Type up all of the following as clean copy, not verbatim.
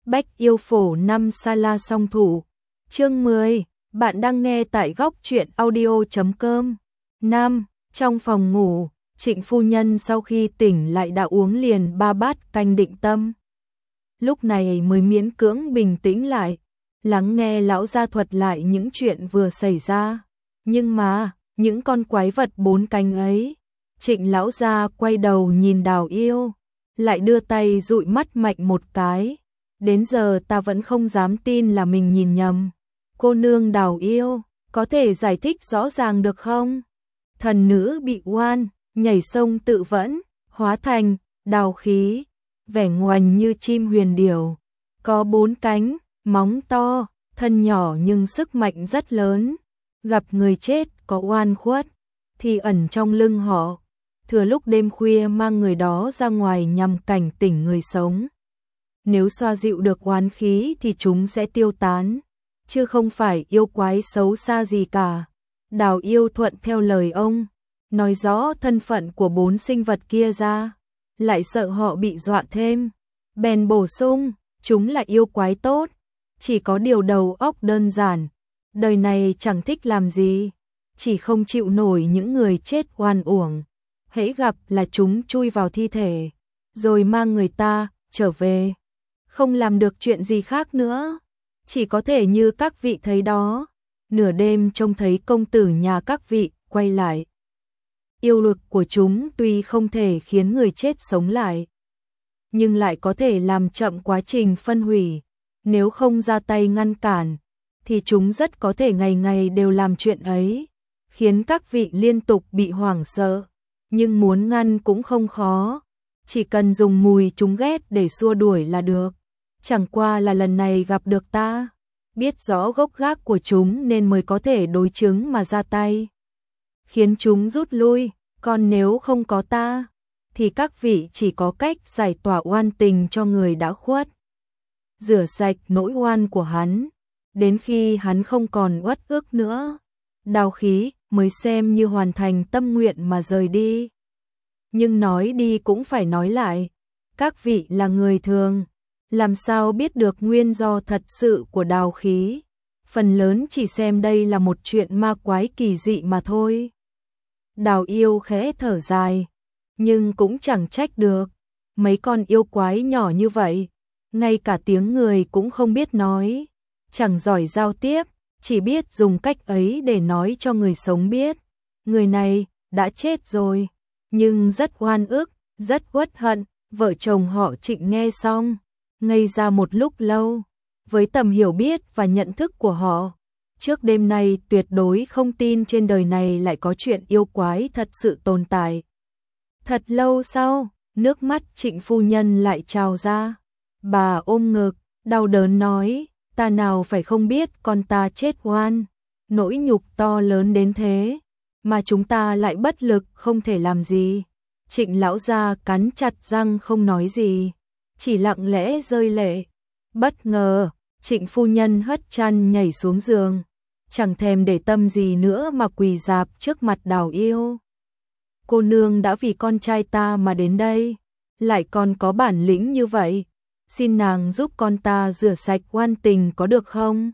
Bách yêu phổ 5 Sala song thủ. Chương 10, bạn đang nghe tại góc truyện audio.com. 5. Trong phòng ngủ, Trịnh phu nhân sau khi tỉnh lại đã uống liền 3 bát canh định tâm. Lúc này mới miễn cưỡng bình tĩnh lại, lắng nghe lão gia thuật lại những chuyện vừa xảy ra. Nhưng mà, những con quái vật 4 cánh ấy, Trịnh lão gia quay đầu nhìn Đào Yêu, lại đưa tay dụi mắt mạnh một cái. Đến giờ ta vẫn không dám tin là mình nhìn nhầm. Cô nương Đào Yêu, có thể giải thích rõ ràng được không? Thần nữ bị oan, nhảy sông tự vẫn, hóa thành đào khí, vẻ ngoành như chim huyền điểu, có 4 cánh, móng to, thân nhỏ nhưng sức mạnh rất lớn. Gặp người chết có oan khuất, thì ẩn trong lưng họ, thừa lúc đêm khuya mang người đó ra ngoài nhằm cảnh tỉnh người sống. Nếu xoa dịu được oán khí thì chúng sẽ tiêu tán, chứ không phải yêu quái xấu xa gì cả. Đào Yêu thuận theo lời ông, nói rõ thân phận của 4 sinh vật kia ra, lại sợ họ bị dọa thêm. Bèn bổ sung, chúng là yêu quái tốt, chỉ có điều đầu óc đơn giản, đời này chẳng thích làm gì, chỉ không chịu nổi những người chết oan uổng. Hễ gặp là chúng chui vào thi thể, rồi mang người ta trở về. Không làm được chuyện gì khác nữa, chỉ có thể như các vị thấy đó, nửa đêm trông thấy công tử nhà các vị quay lại. Yêu lực của chúng tuy không thể khiến người chết sống lại, nhưng lại có thể làm chậm quá trình phân hủy. Nếu không ra tay ngăn cản, thì chúng rất có thể ngày ngày đều làm chuyện ấy, khiến các vị liên tục bị hoảng sợ. Nhưng muốn ngăn cũng không khó, chỉ cần dùng mùi chúng ghét để xua đuổi là được. Chẳng qua là lần này gặp được ta, biết rõ gốc gác của chúng nên mới có thể đối chứng mà ra tay, khiến chúng rút lui. Còn nếu không có ta, thì các vị chỉ có cách giải tỏa oan tình cho người đã khuất, rửa sạch nỗi oan của hắn, đến khi hắn không còn uất ức nữa, đào khí mới xem như hoàn thành tâm nguyện mà rời đi. Nhưng nói đi cũng phải nói lại, các vị là người thường, làm sao biết được nguyên do thật sự của đào khí, phần lớn chỉ xem đây là một chuyện ma quái kỳ dị mà thôi. Đào Yêu khẽ thở dài, nhưng cũng chẳng trách được, mấy con yêu quái nhỏ như vậy, ngay cả tiếng người cũng không biết nói, chẳng giỏi giao tiếp, chỉ biết dùng cách ấy để nói cho người sống biết, người này đã chết rồi, nhưng rất oan ức, rất uất hận. Vợ chồng họ Trịnh nghe xong, ngây ra một lúc lâu. Với tầm hiểu biết và nhận thức của họ, trước đêm nay tuyệt đối không tin trên đời này lại có chuyện yêu quái thật sự tồn tại. Thật lâu sau, nước mắt Trịnh phu nhân lại trào ra. Bà ôm ngực, đau đớn nói, ta nào phải không biết con ta chết oan, nỗi nhục to lớn đến thế, mà chúng ta lại bất lực không thể làm gì. Trịnh lão gia cắn chặt răng không nói gì, chỉ lặng lẽ rơi lệ. Bất ngờ, Trịnh phu nhân hất chăn nhảy xuống giường, chẳng thèm để tâm gì nữa mà quỳ rạp trước mặt Đào Yêu. Cô nương đã vì con trai ta mà đến đây, lại còn có bản lĩnh như vậy, xin nàng giúp con ta rửa sạch oan tình có được không?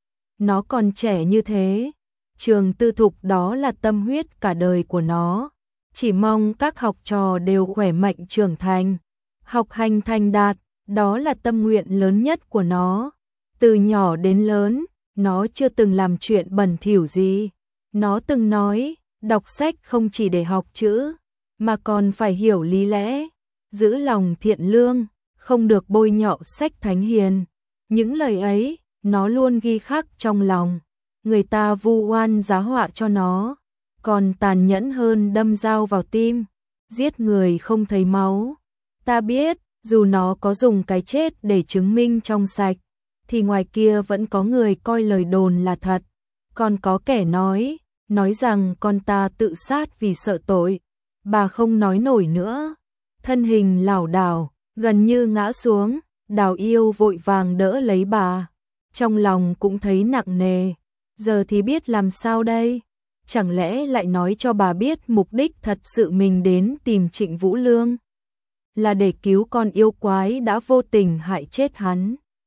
Nó còn trẻ như thế, Trường Tư Thục đó là tâm huyết cả đời của nó, chỉ mong các học trò đều khỏe mạnh trưởng thành, học hành thành đạt, đó là tâm nguyện lớn nhất của nó. Từ nhỏ đến lớn, nó chưa từng làm chuyện bẩn thỉu gì. Nó từng nói, đọc sách không chỉ để học chữ, mà còn phải hiểu lý lẽ, giữ lòng thiện lương, không được bôi nhọ sách thánh hiền. Những lời ấy, nó luôn ghi khắc trong lòng. Người ta vu oan giá họa cho nó, còn tàn nhẫn hơn đâm dao vào tim, giết người không thấy máu. Ta biết, dù nó có dùng cái chết để chứng minh trong sạch, thì ngoài kia vẫn có người coi lời đồn là thật. Còn có kẻ nói rằng con ta tự sát vì sợ tội. Bà không nói nổi nữa, thân hình lảo đảo, gần như ngã xuống. Đào Yêu vội vàng đỡ lấy bà, trong lòng cũng thấy nặng nề. Giờ thì biết làm sao đây? Chẳng lẽ lại nói cho bà biết mục đích thật sự mình đến tìm Trịnh Vũ Lương là để cứu con yêu quái đã vô tình hại chết hắn?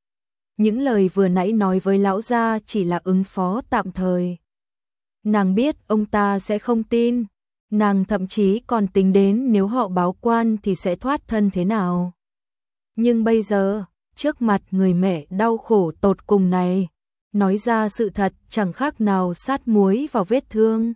những lời vừa nãy nói với lão gia chỉ là ứng phó tạm thời. Nàng biết ông ta sẽ không tin, nàng thậm chí còn tính đến nếu họ báo quan thì sẽ thoát thân thế nào. Nhưng bây giờ, trước mặt người mẹ đau khổ tột cùng này, nói ra sự thật chẳng khác nào sát muối vào vết thương.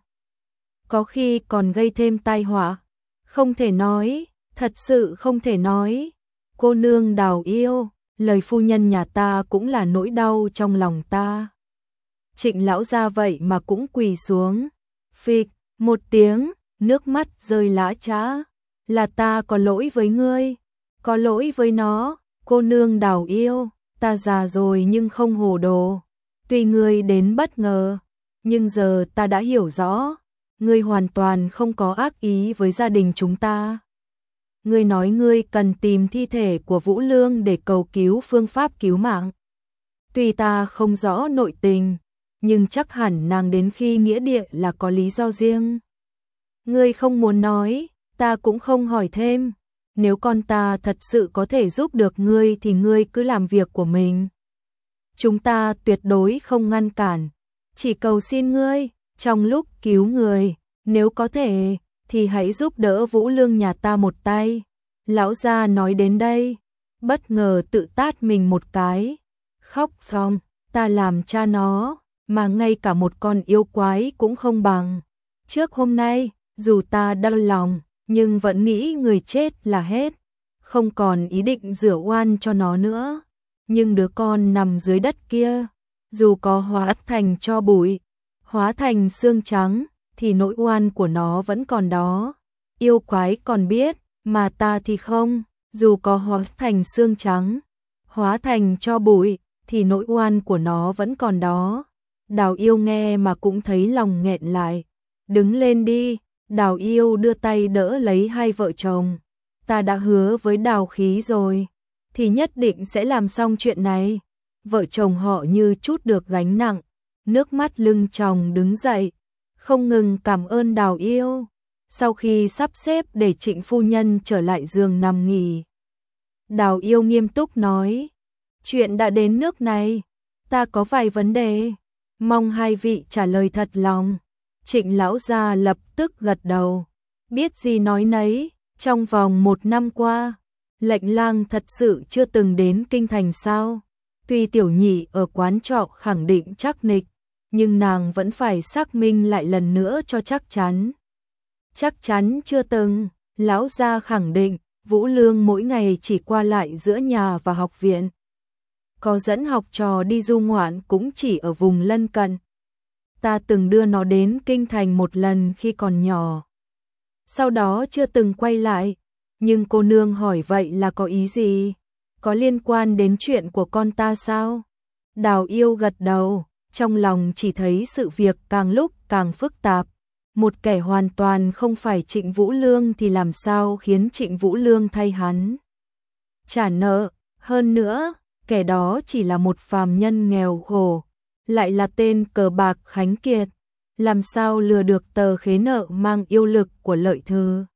Có khi còn gây thêm tai họa. Không thể nói, thật sự không thể nói. Cô nương Đào yêu, lời phu nhân nhà ta cũng là nỗi đau trong lòng ta. Trịnh lão gia vậy mà cũng quỳ xuống. Phịch, một tiếng, nước mắt rơi lã chã. Là ta có lỗi với ngươi, có lỗi với nó, cô nương Đào yêu, ta già rồi nhưng không hồ đồ. Tuy ngươi đến bất ngờ, nhưng giờ ta đã hiểu rõ, ngươi hoàn toàn không có ác ý với gia đình chúng ta. Ngươi nói ngươi cần tìm thi thể của Vũ Lương để cầu cứu phương pháp cứu mạng. Tuy ta không rõ nội tình, nhưng chắc hẳn nàng đến khi nghĩa địa là có lý do riêng. Ngươi không muốn nói, ta cũng không hỏi thêm. Nếu con ta thật sự có thể giúp được ngươi thì ngươi cứ làm việc của mình. Chúng ta tuyệt đối không ngăn cản, chỉ cầu xin ngươi, trong lúc cứu người, nếu có thể, thì hãy giúp đỡ Vũ Lương nhà ta một tay. Lão gia nói đến đây, bất ngờ tự tát mình một cái, khóc xong, ta làm cha nó, mà ngay cả một con yêu quái cũng không bằng. Trước hôm nay, dù ta đau lòng, nhưng vẫn nghĩ người chết là hết, không còn ý định rửa oan cho nó nữa. Nhưng đứa con nằm dưới đất kia, dù có hóa thành tro bụi, hóa thành xương trắng, thì nỗi oan của nó vẫn còn đó. Yêu quái còn biết, mà ta thì không, dù có hóa thành xương trắng, hóa thành tro bụi, thì nỗi oan của nó vẫn còn đó. Đào yêu nghe mà cũng thấy lòng nghẹn lại. Đứng lên đi, Đào yêu đưa tay đỡ lấy hai vợ chồng. Ta đã hứa với Đào khí rồi, thì nhất định sẽ làm xong chuyện này. Vợ chồng họ như chút được gánh nặng, nước mắt lưng tròng đứng dậy, không ngừng cảm ơn Đào yêu. Sau khi sắp xếp để Trịnh phu nhân trở lại giường nằm nghỉ, Đào yêu nghiêm túc nói, chuyện đã đến nước này, ta có vài vấn đề, mong hai vị trả lời thật lòng. Trịnh lão gia lập tức gật đầu, biết gì nói nấy. Trong vòng 1 năm qua, Lệnh Lang thật sự chưa từng đến kinh thành sao? Tuy tiểu nhị ở quán trọ khẳng định chắc nịch, nhưng nàng vẫn phải xác minh lại lần nữa cho chắc chắn. Chắc chắn chưa từng, lão gia khẳng định, Vũ Lương mỗi ngày chỉ qua lại giữa nhà và học viện. Có dẫn học trò đi du ngoạn cũng chỉ ở vùng lân cận. Ta từng đưa nó đến kinh thành một lần khi còn nhỏ. Sau đó chưa từng quay lại, nhưng cô nương hỏi vậy là có ý gì? Có liên quan đến chuyện của con ta sao? Đào yêu gật đầu, trong lòng chỉ thấy sự việc càng lúc càng phức tạp. Một kẻ hoàn toàn không phải Trịnh Vũ Lương thì làm sao khiến Trịnh Vũ Lương thay hắn trả nợ? Hơn nữa, kẻ đó chỉ là một phàm nhân nghèo khổ, lại là tên cờ bạc Khánh Kiệt. Làm sao lừa được tờ khế nợ mang yêu lực của Lợi Thư?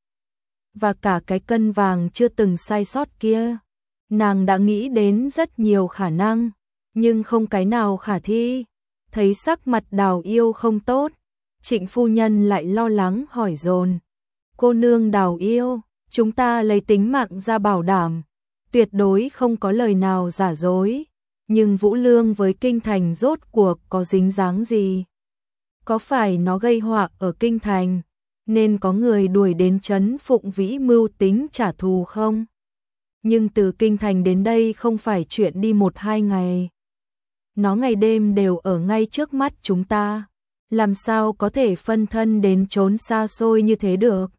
Và cả cái cân vàng chưa từng sai sót kia. Nàng đã nghĩ đến rất nhiều khả năng, nhưng không cái nào khả thi. Thấy sắc mặt Đào yêu không tốt, Trịnh phu nhân lại lo lắng hỏi dồn. Cô nương Đào yêu, chúng ta lấy tính mạng ra bảo đảm, tuyệt đối không có lời nào giả dối. Nhưng Vũ Lương với kinh thành rốt cuộc có dính dáng gì? Có phải nó gây họa ở kinh thành, nên có người đuổi đến trấn Phụng Vĩ mưu tính trả thù không? Nhưng từ kinh thành đến đây không phải chuyện đi 1-2 ngày. Nó ngày đêm đều ở ngay trước mắt chúng ta. Làm sao có thể phân thân đến trốn xa xôi như thế được?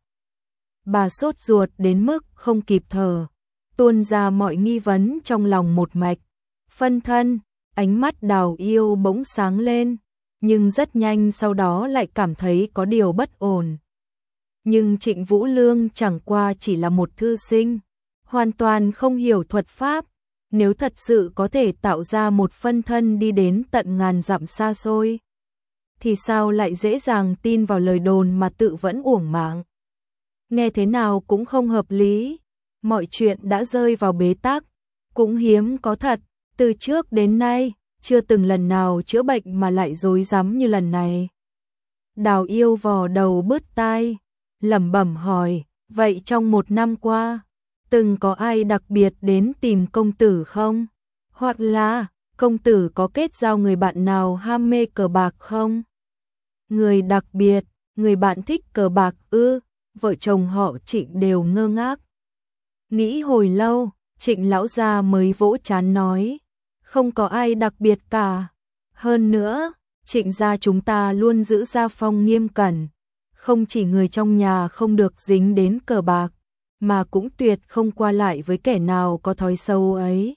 Bà sốt ruột đến mức không kịp thở, tuôn ra mọi nghi vấn trong lòng một mạch. Phân thân, ánh mắt Đào yêu bỗng sáng lên, nhưng rất nhanh sau đó lại cảm thấy có điều bất ổn. Nhưng Trịnh Vũ Lương chẳng qua chỉ là một thư sinh, hoàn toàn không hiểu thuật pháp. Nếu thật sự có thể tạo ra một phân thân đi đến tận ngàn dặm xa xôi, thì sao lại dễ dàng tin vào lời đồn mà tự vẫn uổng mạng? Nghe thế nào cũng không hợp lý. Mọi chuyện đã rơi vào bế tắc, cũng hiếm có thật. Từ trước đến nay, chưa từng lần nào chữa bệnh mà lại rối rắm như lần này. Đào Yêu vò đầu bứt tai, lẩm bẩm hỏi, vậy trong 1 năm qua, từng có ai đặc biệt đến tìm công tử không? Hoặc là, công tử có kết giao người bạn nào ham mê cờ bạc không? Người đặc biệt, người bạn thích cờ bạc ư? Vợ chồng họ Trịnh đều ngơ ngác. Nghĩ hồi lâu, Trịnh lão gia mới vỗ trán nói, không có ai đặc biệt cả. Hơn nữa, Trịnh gia chúng ta luôn giữ gia phong nghiêm cẩn, không chỉ người trong nhà không được dính đến cờ bạc, mà cũng tuyệt không qua lại với kẻ nào có thói xấu ấy.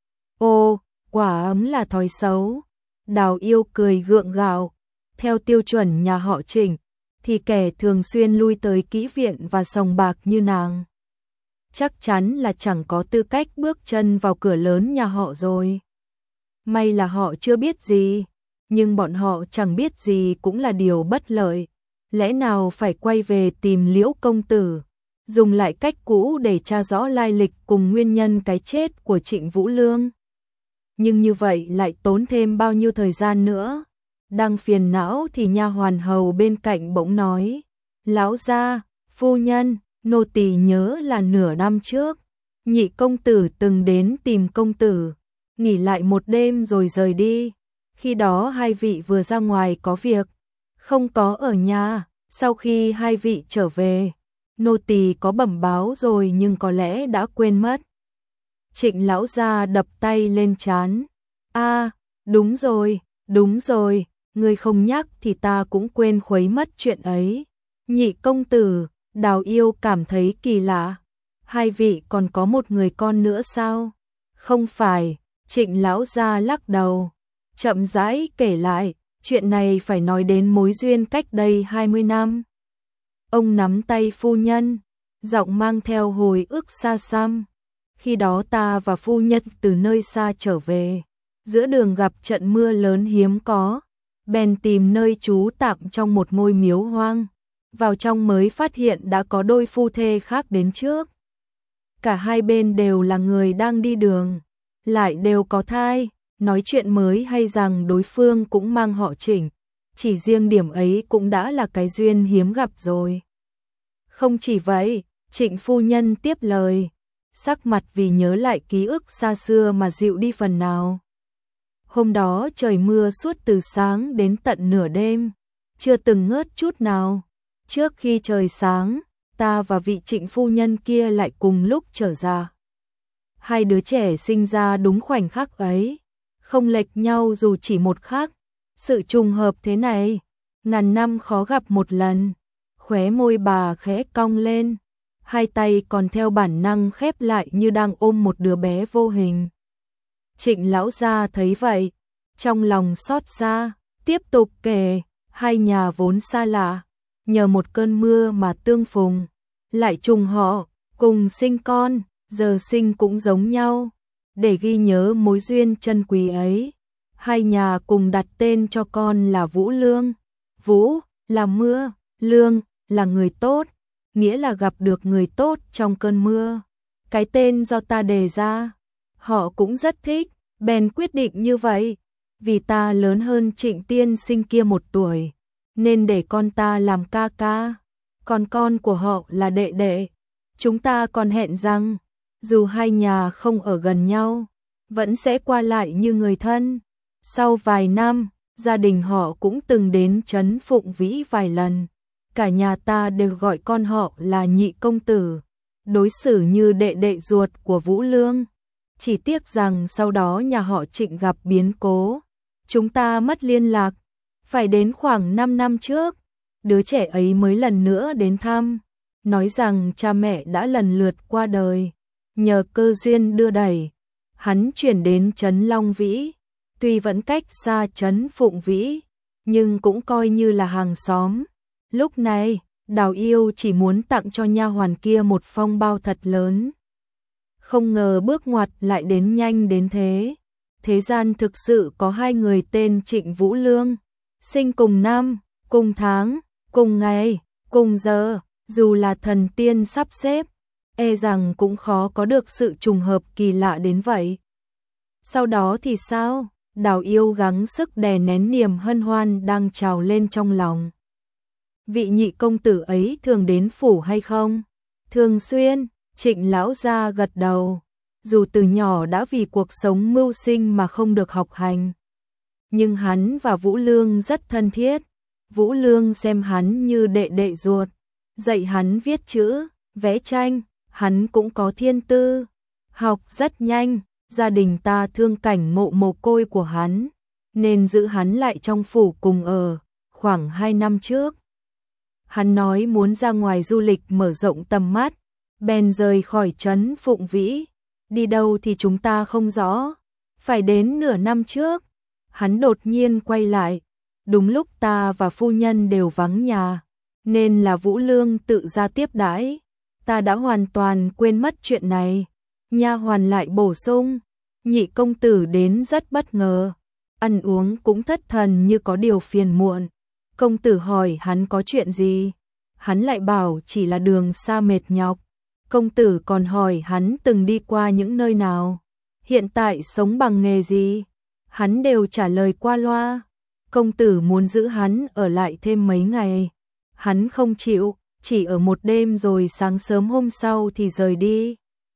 Ô, quả ấm là thói xấu. Đào Yêu cười gượng gạo, theo tiêu chuẩn nhà họ Trịnh, thì kẻ thường xuyên lui tới kỹ viện và sòng bạc như nàng chắc chắn là chẳng có tư cách bước chân vào cửa lớn nhà họ rồi. May là họ chưa biết gì, nhưng bọn họ chẳng biết gì cũng là điều bất lợi. Lẽ nào phải quay về tìm Liễu công tử, dùng lại cách cũ để tra rõ lai lịch cùng nguyên nhân cái chết của Trịnh Vũ Lương. Nhưng như vậy lại tốn thêm bao nhiêu thời gian nữa. Đang phiền não thì nha hoàn hầu bên cạnh bỗng nói, lão gia, phu nhân, nô tỳ nhớ là nửa năm trước, Nhị công tử từng đến tìm công tử, nghỉ lại 1 đêm rồi rời đi. Khi đó hai vị vừa ra ngoài có việc, không có ở nhà. Sau khi hai vị trở về, nô tỳ có bẩm báo rồi nhưng có lẽ đã quên mất. Trịnh lão gia đập tay lên trán. Đúng rồi, ngươi không nhắc thì ta cũng quên khuấy mất chuyện ấy. Nhị công tử, Đào Yêu cảm thấy kỳ lạ. Hai vị còn có một người con nữa sao? Không phải, Trịnh lão gia lắc đầu, chậm rãi kể lại, chuyện này phải nói đến mối duyên cách đây 20 năm. Ông nắm tay phu nhân, giọng mang theo hồi ức xa xăm. Khi đó ta và phu nhân từ nơi xa trở về, giữa đường gặp trận mưa lớn hiếm có, bèn tìm nơi trú tạm trong một ngôi miếu hoang. Vào trong mới phát hiện đã có đôi phu thê khác đến trước. Cả hai bên đều là người đang đi đường, lại đều có thai. Nói chuyện mới hay rằng đối phương cũng mang họ Trịnh, chỉ riêng điểm ấy cũng đã là cái duyên hiếm gặp rồi. Không chỉ vậy, Trịnh phu nhân tiếp lời, sắc mặt vì nhớ lại ký ức xa xưa mà dịu đi phần nào. Hôm đó trời mưa suốt từ sáng đến tận nửa đêm, chưa từng ngớt chút nào. Trước khi trời sáng, ta và vị Trịnh phu nhân kia lại cùng lúc trở ra. Hai đứa trẻ sinh ra đúng khoảnh khắc ấy, không lệch nhau dù chỉ một khắc. Sự trùng hợp thế này, ngàn năm khó gặp một lần. Khóe môi bà khẽ cong lên, hai tay còn theo bản năng khép lại như đang ôm một đứa bé vô hình. Trịnh lão gia thấy vậy, trong lòng xót xa, tiếp tục kể, hai nhà vốn xa lạ, nhờ một cơn mưa mà tương phùng, lại trùng họ, cùng sinh con, giờ sinh cũng giống nhau. Để ghi nhớ mối duyên chân quý ấy, hai nhà cùng đặt tên cho con là Vũ Lương. Vũ là mưa, Lương là người tốt, nghĩa là gặp được người tốt trong cơn mưa. Cái tên do ta đề ra, họ cũng rất thích, bèn quyết định như vậy. Vì ta lớn hơn Trịnh tiên sinh kia 1 tuổi, nên để con ta làm ca ca, còn con của họ là đệ đệ. Chúng ta còn hẹn rằng, dù hai nhà không ở gần nhau, vẫn sẽ qua lại như người thân. Sau vài năm, gia đình họ cũng từng đến trấn Phụng Vĩ vài lần. Cả nhà ta đều gọi con họ là Nhị công tử, đối xử như đệ đệ ruột của Vũ Lương. Chỉ tiếc rằng sau đó nhà họ Trịnh gặp biến cố, chúng ta mất liên lạc. Phải đến khoảng 5 năm trước, đứa trẻ ấy mới lần nữa đến thăm, nói rằng cha mẹ đã lần lượt qua đời. Nhờ cơ duyên đưa đẩy, hắn chuyển đến trấn Long Vĩ. Tuy vẫn cách xa trấn Phụng Vĩ, nhưng cũng coi như là hàng xóm. Lúc này, Đào Yêu chỉ muốn tặng cho nha hoàn kia một phong bao thật lớn. Không ngờ bước ngoặt lại đến nhanh đến thế. Thế gian thực sự có hai người tên Trịnh Vũ Lương, sinh cùng năm, cùng tháng, cùng ngày, cùng giờ, dù là thần tiên sắp xếp, e rằng cũng khó có được sự trùng hợp kỳ lạ đến vậy. Sau đó thì sao? Đào Yêu gắng sức đè nén niềm hân hoan đang trào lên trong lòng. Vị nhị công tử ấy thường đến phủ hay không? Thường xuyên, Trịnh lão gia gật đầu. Dù từ nhỏ đã vì cuộc sống mưu sinh mà không được học hành, nhưng hắn và Vũ Lương rất thân thiết. Vũ Lương xem hắn như đệ đệ ruột, dạy hắn viết chữ, vẽ tranh, hắn cũng có thiên tư, học rất nhanh. Gia đình ta thương cảnh ngộ mồ côi của hắn, nên giữ hắn lại trong phủ cùng ở. Khoảng 2 năm trước, hắn nói muốn ra ngoài du lịch mở rộng tầm mắt, bèn rời khỏi trấn Phụng Vĩ. Đi đâu thì chúng ta không rõ. Phải đến nửa năm trước, hắn đột nhiên quay lại. Đúng lúc ta và phu nhân đều vắng nhà, nên là Vũ Lương tự ra tiếp đãi. Ta đã hoàn toàn quên mất chuyện này. Nha hoàn lại bổ sung, nhị công tử đến rất bất ngờ, ăn uống cũng thất thần như có điều phiền muộn. Công tử hỏi hắn có chuyện gì, hắn lại bảo chỉ là đường xa mệt nhọc. Công tử còn hỏi hắn từng đi qua những nơi nào, hiện tại sống bằng nghề gì, hắn đều trả lời qua loa. Công tử muốn giữ hắn ở lại thêm mấy ngày, hắn không chịu, chỉ ở một đêm rồi sáng sớm hôm sau thì rời đi.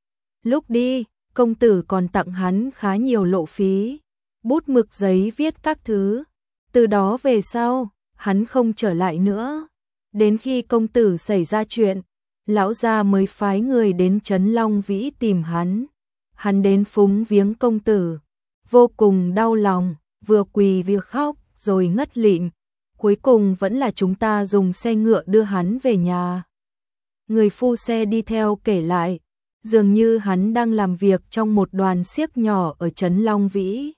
Lúc đi, công tử còn tặng hắn khá nhiều lộ phí, bút mực giấy viết các thứ. Từ đó về sau, hắn không trở lại nữa. Đến khi công tử xảy ra chuyện, lão gia mới phái người đến trấn Long Vĩ tìm hắn. Hắn đến phúng viếng công tử, vô cùng đau lòng, vừa quỳ vừa khóc rồi ngất lịm. Cuối cùng vẫn là chúng ta dùng xe ngựa đưa hắn về nhà. Người phu xe đi theo kể lại, dường như hắn đang làm việc trong một đoàn xiếc nhỏ ở trấn Long Vĩ.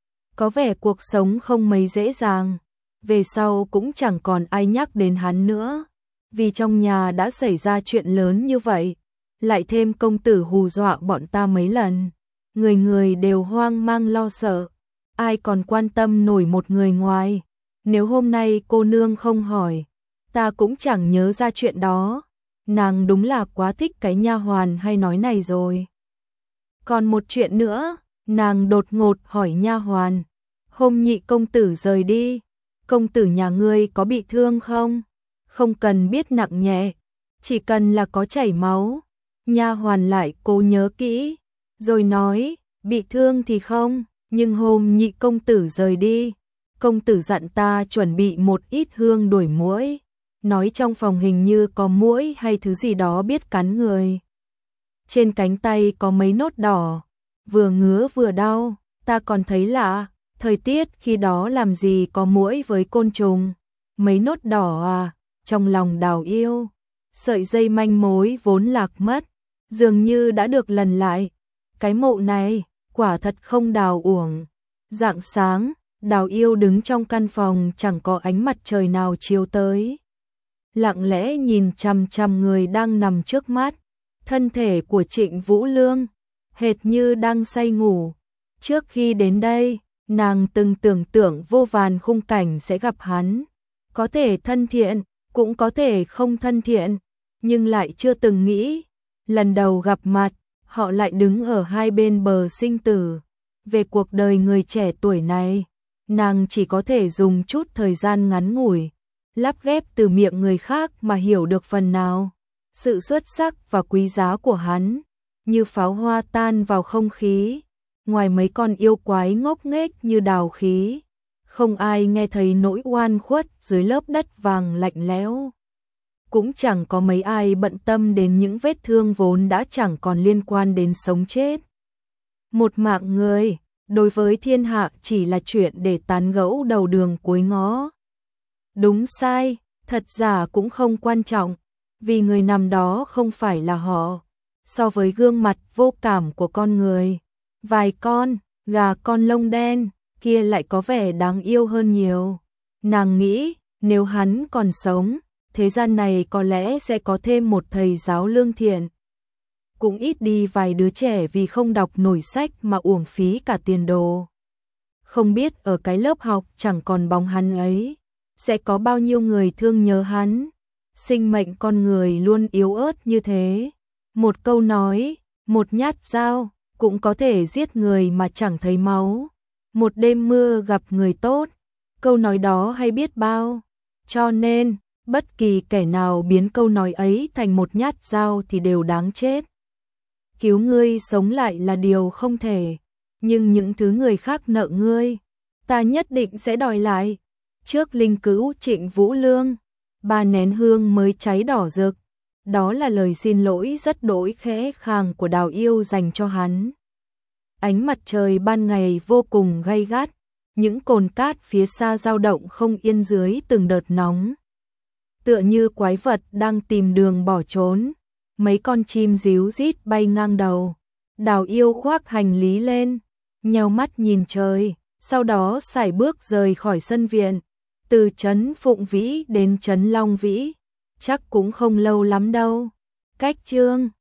Có vẻ cuộc sống không mấy dễ dàng, về sau cũng chẳng còn ai nhắc đến hắn nữa, vì trong nhà đã xảy ra chuyện lớn như vậy, lại thêm công tử hù dọa bọn ta mấy lần, người người đều hoang mang lo sợ, ai còn quan tâm nổi một người ngoài. Nếu hôm nay cô nương không hỏi, ta cũng chẳng nhớ ra chuyện đó. Nàng đúng là quá thích cái nha hoàn hay nói này rồi. Còn một chuyện nữa, nàng đột ngột hỏi nha hoàn, hôm nhị công tử rời đi, công tử nhà ngươi có bị thương không? Không cần biết nặng nhẹ, chỉ cần là có chảy máu. Nha hoàn lại cố nhớ kỹ, rồi nói, bị thương thì không, nhưng hôm nhị công tử rời đi, công tử dặn ta chuẩn bị một ít hương đuổi muỗi, nói trong phòng hình như có muỗi hay thứ gì đó biết cắn người. Trên cánh tay có mấy nốt đỏ, vừa ngứa vừa đau, ta còn thấy lạ, thời tiết khi đó làm gì có muỗi với côn trùng. Mấy nốt đỏ à? Trong lòng Đào Yêu, sợi dây manh mối vốn lạc mất, dường như đã được lần lại. Cái mộ này, quả thật không đào uổng. Rạng sáng, Đào Yêu đứng trong căn phòng chẳng có ánh mặt trời nào chiếu tới, lặng lẽ nhìn chằm chằm người đang nằm trước mắt. Thân thể của Trịnh Vũ Lương, hệt như đang say ngủ. Trước khi đến đây, nàng từng tưởng tượng vô vàn khung cảnh sẽ gặp hắn. Có thể thân thiện, cũng có thể không thân thiện, nhưng lại chưa từng nghĩ. Lần đầu gặp mặt, họ lại đứng ở hai bên bờ sinh tử. Về cuộc đời người trẻ tuổi này, nàng chỉ có thể dùng chút thời gian ngắn ngủi, lắp ghép từ miệng người khác mà hiểu được phần nào. Sự xuất sắc và quý giá của hắn, như pháo hoa tan vào không khí, ngoài mấy con yêu quái ngốc nghếch như Đào Khí, không ai nghe thấy nỗi oan khuất dưới lớp đất vàng lạnh lẽo. Cũng chẳng có mấy ai bận tâm đến những vết thương vốn đã chẳng còn liên quan đến sống chết. Một mạng người, đối với thiên hạ chỉ là chuyện để tán gẫu đầu đường cuối ngõ. Đúng sai, thật giả cũng không quan trọng, vì người nằm đó không phải là họ. So với gương mặt vô cảm của con người, vài con gà con lông đen kia lại có vẻ đáng yêu hơn nhiều. Nàng nghĩ, nếu hắn còn sống, thế gian này có lẽ sẽ có thêm một thầy giáo lương thiện. Cũng ít đi vài đứa trẻ vì không đọc nổi sách mà uổng phí cả tiền đồ. Không biết ở cái lớp học chẳng còn bóng hắn ấy, sẽ có bao nhiêu người thương nhớ hắn. Sinh mệnh con người luôn yếu ớt như thế. Một câu nói, một nhát dao, cũng có thể giết người mà chẳng thấy máu. Một đêm mưa gặp người tốt, câu nói đó hay biết bao. Cho nên, bất kỳ kẻ nào biến câu nói ấy thành một nhát dao thì đều đáng chết. Cứu ngươi sống lại là điều không thể, nhưng những thứ người khác nợ ngươi, ta nhất định sẽ đòi lại. Trước linh cữu Trịnh Vũ Lương, 3 nén hương mới cháy đỏ rực. Đó là lời xin lỗi rất đỗi khẽ khàng của Đào Yêu dành cho hắn. Ánh mặt trời ban ngày vô cùng gay gắt, những cồn cát phía xa dao động không yên dưới từng đợt nóng. Tựa như quái vật đang tìm đường bỏ trốn, mấy con chim ríu rít bay ngang đầu. Đào Yêu khoác hành lý lên, nheo mắt nhìn trời, sau đó sải bước rời khỏi sân viện. Từ trấn Phụng Vĩ đến trấn Long Vĩ, chắc cũng không lâu lắm đâu. Cách Chương